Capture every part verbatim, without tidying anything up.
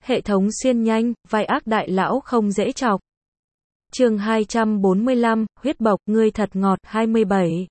Hệ thống xuyên nhanh, vai ác đại lão không dễ chọc. Chương hai trăm bốn mươi lăm, huyết bộc, ngươi thật ngọt, hai mươi bảy.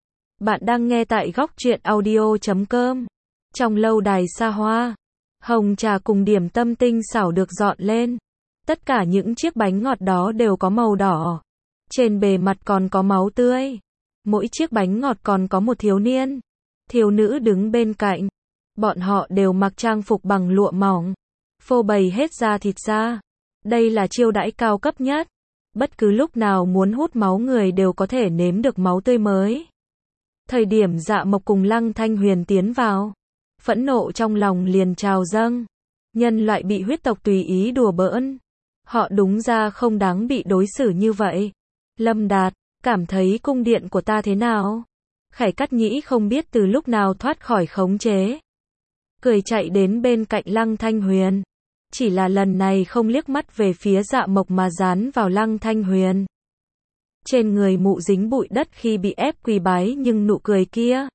Bạn đang nghe tại góc truyện audio chấm com. Trong lâu đài xa hoa, hồng trà cùng điểm tâm tinh xảo được dọn lên. Tất cả những chiếc bánh ngọt đó đều có màu đỏ. Trên bề mặt còn có máu tươi. Mỗi chiếc bánh ngọt còn có một thiếu niên, thiếu nữ đứng bên cạnh. Bọn họ đều mặc trang phục bằng lụa mỏng, phô bày hết da thịt ra. Đây là chiêu đãi cao cấp nhất. Bất cứ lúc nào muốn hút máu người đều có thể nếm được máu tươi mới. Thời điểm Dạ Mộc cùng Lăng Thanh Huyền tiến vào, phẫn nộ trong lòng liền trào dâng. Nhân loại bị huyết tộc tùy ý đùa bỡn, họ đúng ra không đáng bị đối xử như vậy. Lâm Đạt, cảm thấy cung điện của ta thế nào? Khải Cắt Nhĩ không biết từ lúc nào thoát khỏi khống chế, cười chạy đến bên cạnh Lăng Thanh Huyền. Chỉ là lần này không liếc mắt về phía Dạ Mộc mà dán vào Lăng Thanh Huyền. Trên người mụ dính bụi đất khi bị ép quỳ bái, nhưng nụ cười kia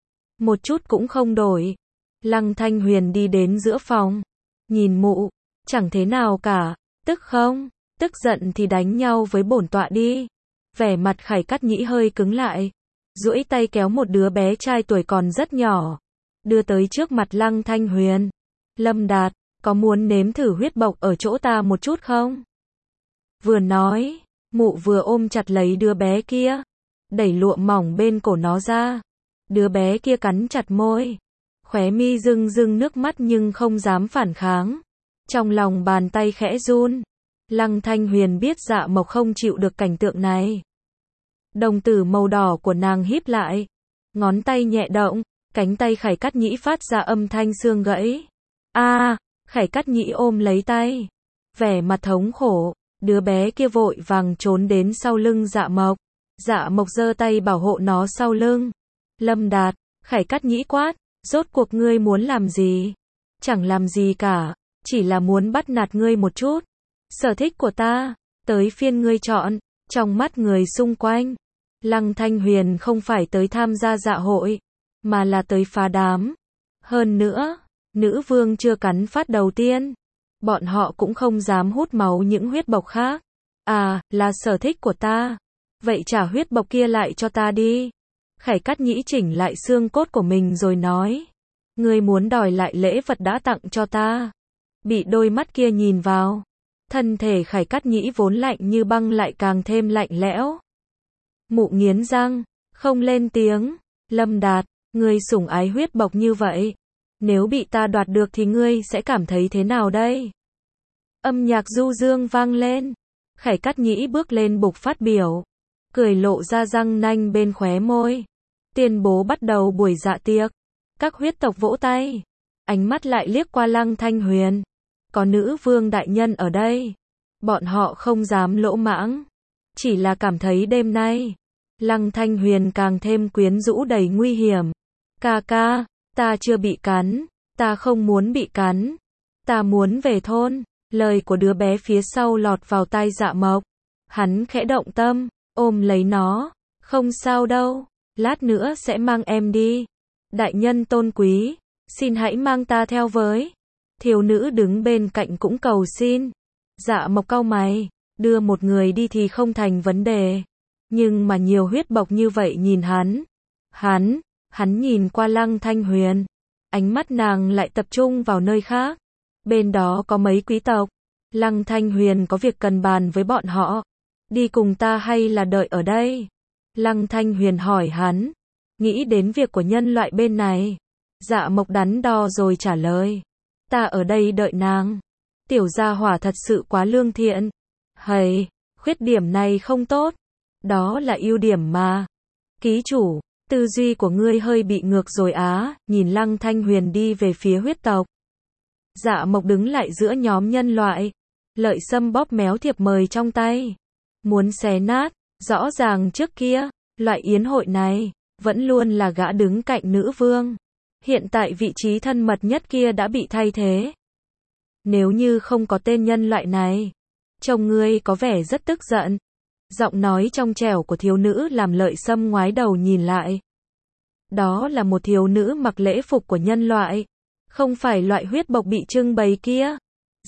một chút cũng không đổi. Lăng Thanh Huyền đi đến giữa phòng, nhìn mụ, chẳng thế nào cả, tức không? Tức giận thì đánh nhau với bổn tọa đi. Vẻ mặt Khải Cắt Nhĩ hơi cứng lại, duỗi tay kéo một đứa bé trai tuổi còn rất nhỏ, đưa tới trước mặt Lăng Thanh Huyền. Lâm Đạt, có muốn nếm thử huyết bộc ở chỗ ta một chút không? Vừa nói, mụ vừa ôm chặt lấy đứa bé kia, đẩy lụa mỏng bên cổ nó ra. Đứa bé kia cắn chặt môi, khóe mi rưng rưng nước mắt nhưng không dám phản kháng. Trong lòng bàn tay khẽ run. Lăng Thanh Huyền biết Dạ Mộc không chịu được cảnh tượng này. Đồng tử màu đỏ của nàng híp lại, ngón tay nhẹ động, cánh tay Khải Cắt Nhĩ phát ra âm thanh xương gãy. A, à, Khải Cắt Nhĩ ôm lấy tay, vẻ mặt thống khổ. Đứa bé kia vội vàng trốn đến sau lưng Dạ Mộc. Dạ Mộc giơ tay bảo hộ nó sau lưng. Lâm Đạt, Khải Cắt Nhĩ quát, rốt cuộc ngươi muốn làm gì? Chẳng làm gì cả, chỉ là muốn bắt nạt ngươi một chút. Sở thích của ta, tới phiên ngươi chọn. Trong mắt người xung quanh, Lăng Thanh Huyền không phải tới tham gia dạ hội, mà là tới phá đám. Hơn nữa, nữ vương chưa cắn phát đầu tiên, bọn họ cũng không dám hút máu những huyết bộc khác. À, là sở thích của ta. Vậy trả huyết bộc kia lại cho ta đi. Khải Cắt Nhĩ chỉnh lại xương cốt của mình rồi nói. Ngươi muốn đòi lại lễ vật đã tặng cho ta. Bị đôi mắt kia nhìn vào, thân thể Khải Cắt Nhĩ vốn lạnh như băng lại càng thêm lạnh lẽo. Mụ nghiến răng, không lên tiếng. Lâm Đạt, ngươi sủng ái huyết bộc như vậy, nếu bị ta đoạt được thì ngươi sẽ cảm thấy thế nào đây? Âm nhạc du dương vang lên. Khải Cắt Nhĩ bước lên bục phát biểu, cười lộ ra răng nanh bên khóe môi, tuyên bố bắt đầu buổi dạ tiệc. Các huyết tộc vỗ tay, ánh mắt lại liếc qua Lăng Thanh Huyền. Có nữ vương đại nhân ở đây, bọn họ không dám lỗ mãng, chỉ là cảm thấy đêm nay Lăng Thanh Huyền càng thêm quyến rũ đầy nguy hiểm. Ca ca, ta chưa bị cắn, ta không muốn bị cắn, ta muốn về thôn. Lời của đứa bé phía sau lọt vào tai Dạ Mộc. Hắn khẽ động tâm, ôm lấy nó. Không sao đâu, lát nữa sẽ mang em đi. Đại nhân tôn quý, xin hãy mang ta theo với. Thiếu nữ đứng bên cạnh cũng cầu xin. Dạ Mộc cau mày, đưa một người đi thì không thành vấn đề, nhưng mà nhiều huyết bộc như vậy nhìn hắn. Hắn, hắn nhìn qua Lăng Thanh Huyền, ánh mắt nàng lại tập trung vào nơi khác. Bên đó có mấy quý tộc. Lăng Thanh Huyền có việc cần bàn với bọn họ. Đi cùng ta hay là đợi ở đây? Lăng Thanh Huyền hỏi hắn. Nghĩ đến việc của nhân loại bên này. Dạ Mộc đắn đo rồi trả lời. Ta ở đây đợi nàng. Tiểu gia hỏa thật sự quá lương thiện. Hầy, khuyết điểm này không tốt. Đó là ưu điểm mà. Ký chủ, tư duy của ngươi hơi bị ngược rồi á. Nhìn Lăng Thanh Huyền đi về phía huyết tộc. Dạ Mộc đứng lại giữa nhóm nhân loại. Lợi Sâm bóp méo thiệp mời trong tay, muốn xé nát. Rõ ràng trước kia, loại yến hội này vẫn luôn là gã đứng cạnh nữ vương. Hiện tại vị trí thân mật nhất kia đã bị thay thế. Nếu như không có tên nhân loại này, chồng ngươi có vẻ rất tức giận. Giọng nói trong trẻo của thiếu nữ làm Lợi Sâm ngoái đầu nhìn lại. Đó là một thiếu nữ mặc lễ phục của nhân loại, không phải loại huyết bộc bị trưng bày kia.